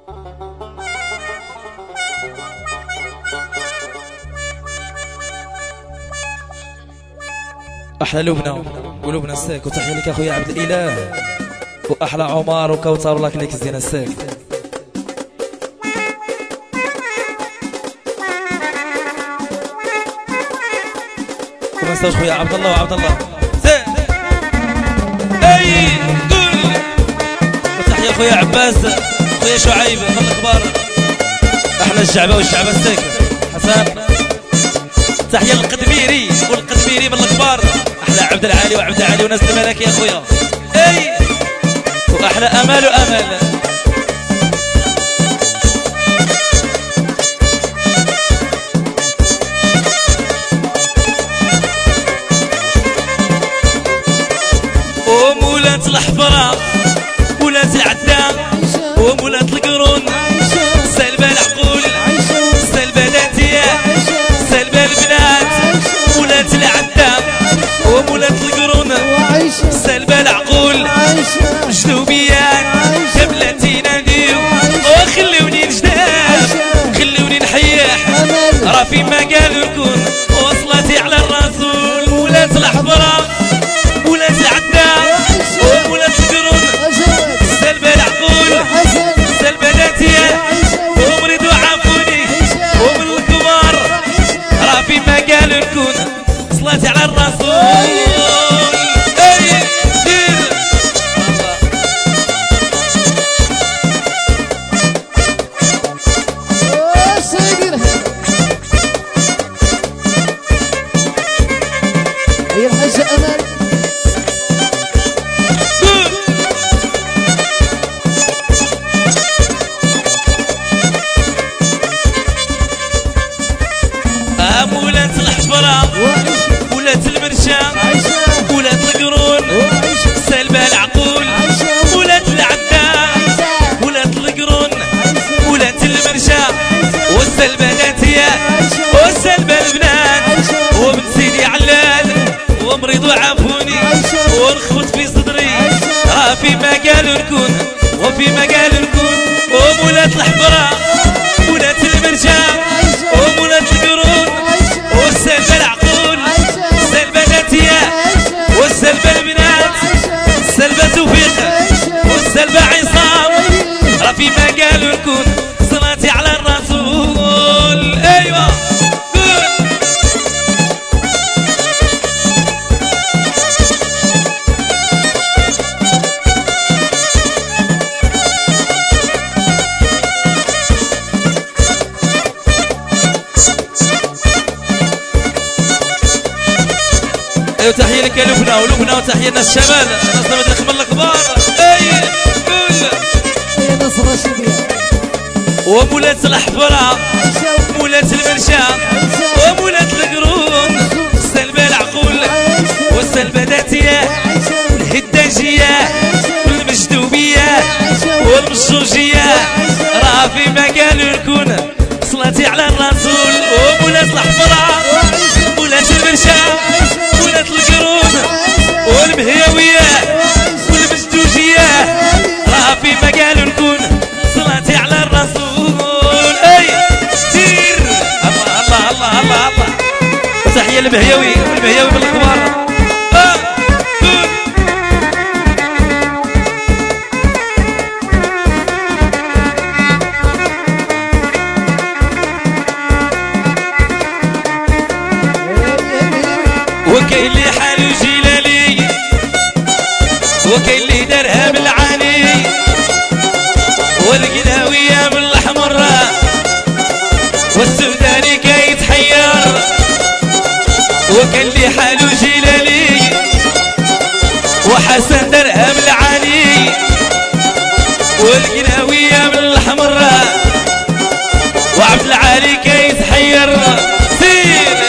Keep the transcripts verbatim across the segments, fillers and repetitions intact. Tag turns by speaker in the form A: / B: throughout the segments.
A: أحلى لبنى ولبنى الساك، وتحية لك أخويا عبد الإله، وأحلى عمر وكوثر الله يخليك الزينة الساك. وما ننساوش خويا عبد الله وعبد الله زين. أي قول وتحية خويا عباس، خويا شعيب من الكبار، أحلى الشعبة والشعبة الساك حسن. تحية للقدميري والقدميري من الكبار، أحلى عبد العالي وعبد العالي وناس الملك يا خويا. أي وأحلى أمال وأمل. ومولات الحفرة ولات العدام ومولات القرون، سلبة العقول سلبة ذاتية سلبة البنات، ولات العدام ومولات القرون سلبة العقول مجنوبيات قبلتي ناديو وخلوني نجداب خلوني نحيح راه في ما قالوا الكون وصلتي على الرسول. ولات الحفرة ولات العدام وولات القرون سلبة العقول سلبة ذاتية ومريض وعافوني ومن الكبار راه في ما قالوا الكون صلاتي على الرسول. ولات الحفرة ولات المرشا ولات القرون سلبة العقول ولات العدام ولات القرون ولات المرشا والسلبة ذاتية والسلبة البنات ومن سيدي علال ومريض وعافوني ورخبت في صدري راه في ما قالوا الكون وفي ما قالوا الكون. ومولات الحفرة ولات المرشا ومولات القرون والسلبة العقول السلبة ذاتية والسلبة البنات السلبة توفيق والسلبة عصام راه في ما قالوا الكون صلاتي على الرسول. ايوه قول وتحية لك لبنى ولبنى وتحية لنا الشمال ناس نبت الخمر الكبار. اي قول
B: يا نصر رشيدية
A: ومولات الحفرة مولات المرشا ومولات القرون السلبة العقول والسلبة ذاتية والهداجية والمجدوبية والمشوجية راه في ما قالوا الكون صلاتي على الرسول. ومولات الحفرة مولات المرشا ولات القرون والمهيوية والمزدوجية راه في ما قالوا الكون صلاتي على الرسول. اي سير الله الله الله الله الله. وتحية المهيوي والمهيوي بالكبار. اه وكاين اللي حالو جلالي وكاين اللي دارها بالعاني والقلاوية بالاحمر والسوداني كيتحير. وكاين اللي حالو جلالي وحسن دارها بالعاني والقلاوية بالاحمر وعبد العالي كيتحير. سير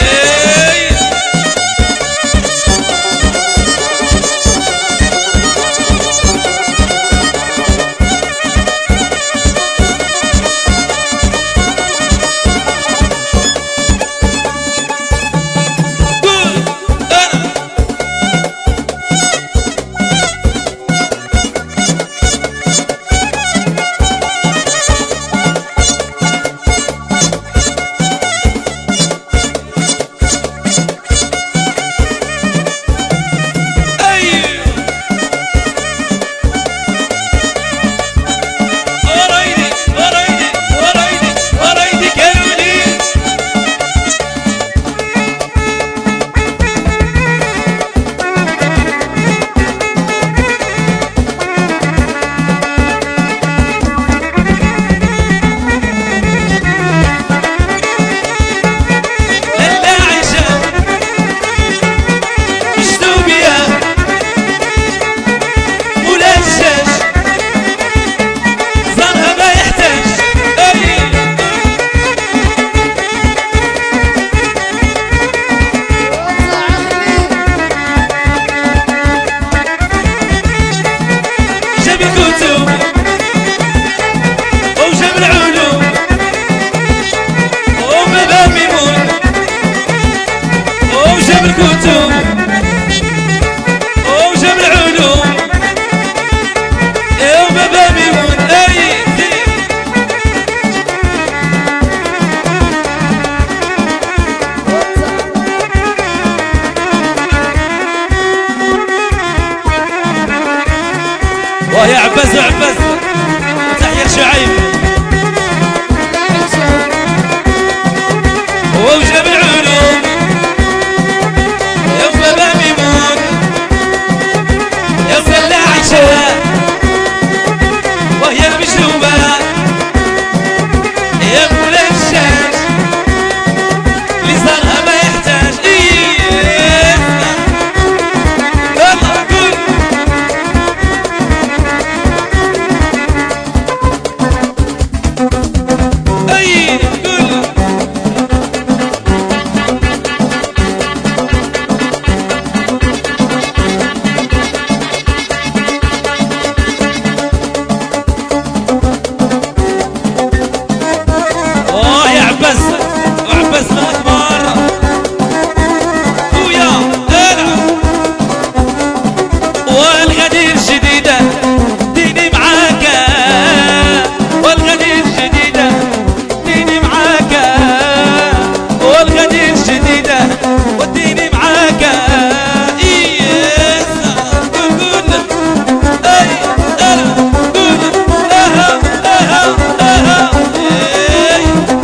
A: كتب وجاب العلوم يا بابا ميمون اي وهي عباس وعباس تحية شعيب وجاب العلوم يا بابا ميمون يا بابا عيشة وهي المجلوبة يا بولا الشاش اللي صارها ما يحتاج ايه يلا قول اي قول اوه يا عباس وعباس الكبار ويا انا والغدير جديدة ديني معاك والغدير جديدة ديني معاك والغدير جديدة وديني معاك إيه قول قول أي أنا قول أها أها أها إيه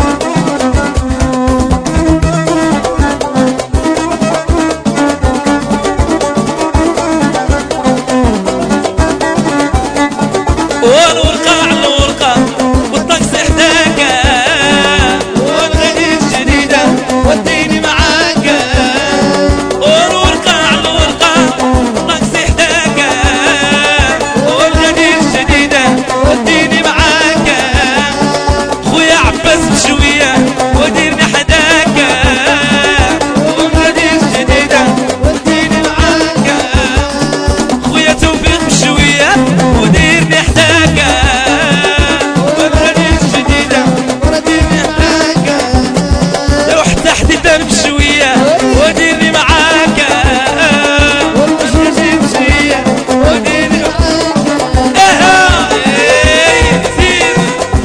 A: والورقة على الورقة والطقس يحتاجة والغدير جديدة وديني معاك والورقة على الورقة والطقس يحتاجة والغدير جديدة وديني معاك خويا عباس بشوية وديرني حداك والغدير جديدة وديني معاك خويا توفيق بشوية وديرني حداك والغدير جديدة وديرني حداك لو حتى حديدة بشوية وديرني معاك والغدير بشوية وديرني معاك اها ايه زين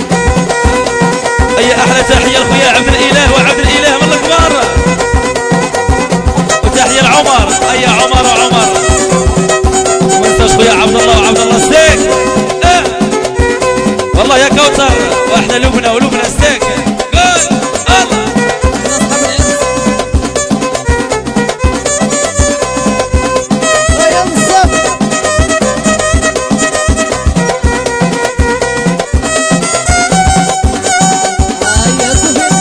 A: اي احلى تحية لخويا عبد الاله وعبد الاله من الكبار وتحية لعمر اي عمر وعمر وانتش خويا عبد الله وعبد الله السيك اه والله يا كوثر واحنا لبنى ولبنى السيك قول الله
B: يا مصطفى يا سفيان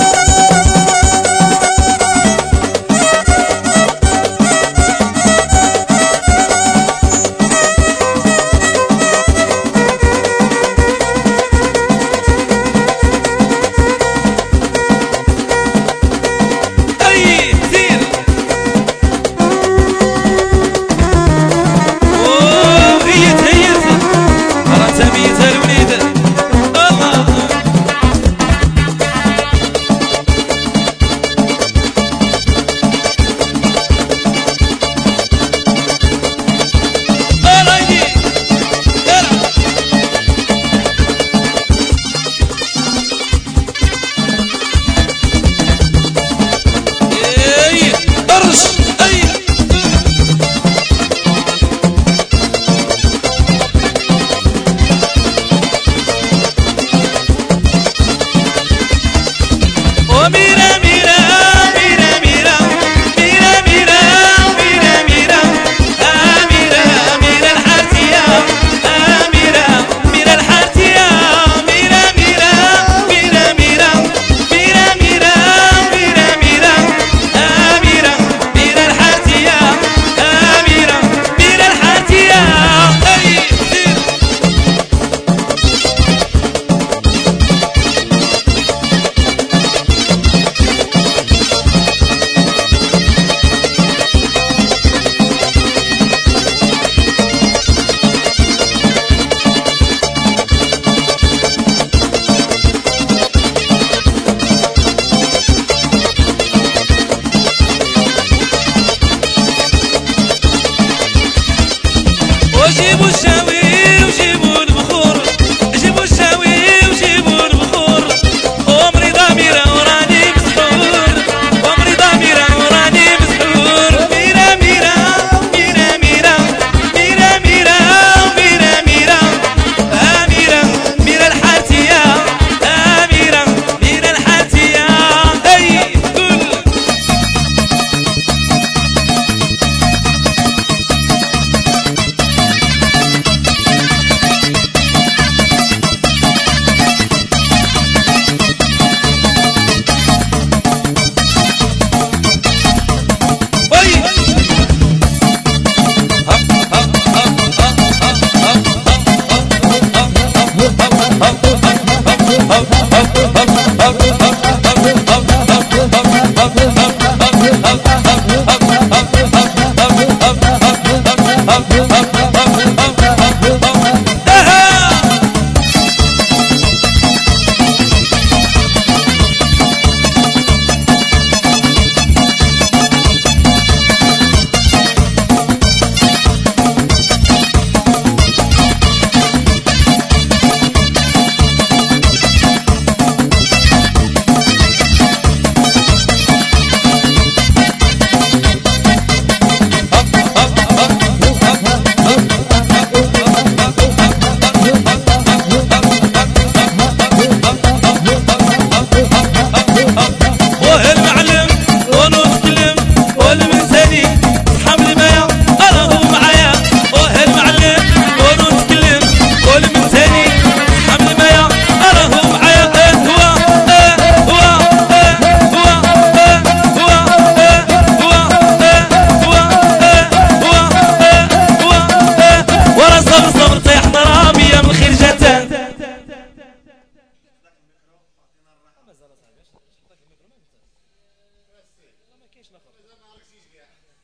A: غزال اصاحبي اش حطيت الميكرو ما انت
C: بس
A: والله ما كاينش الاخر
C: ما عرفتش كاع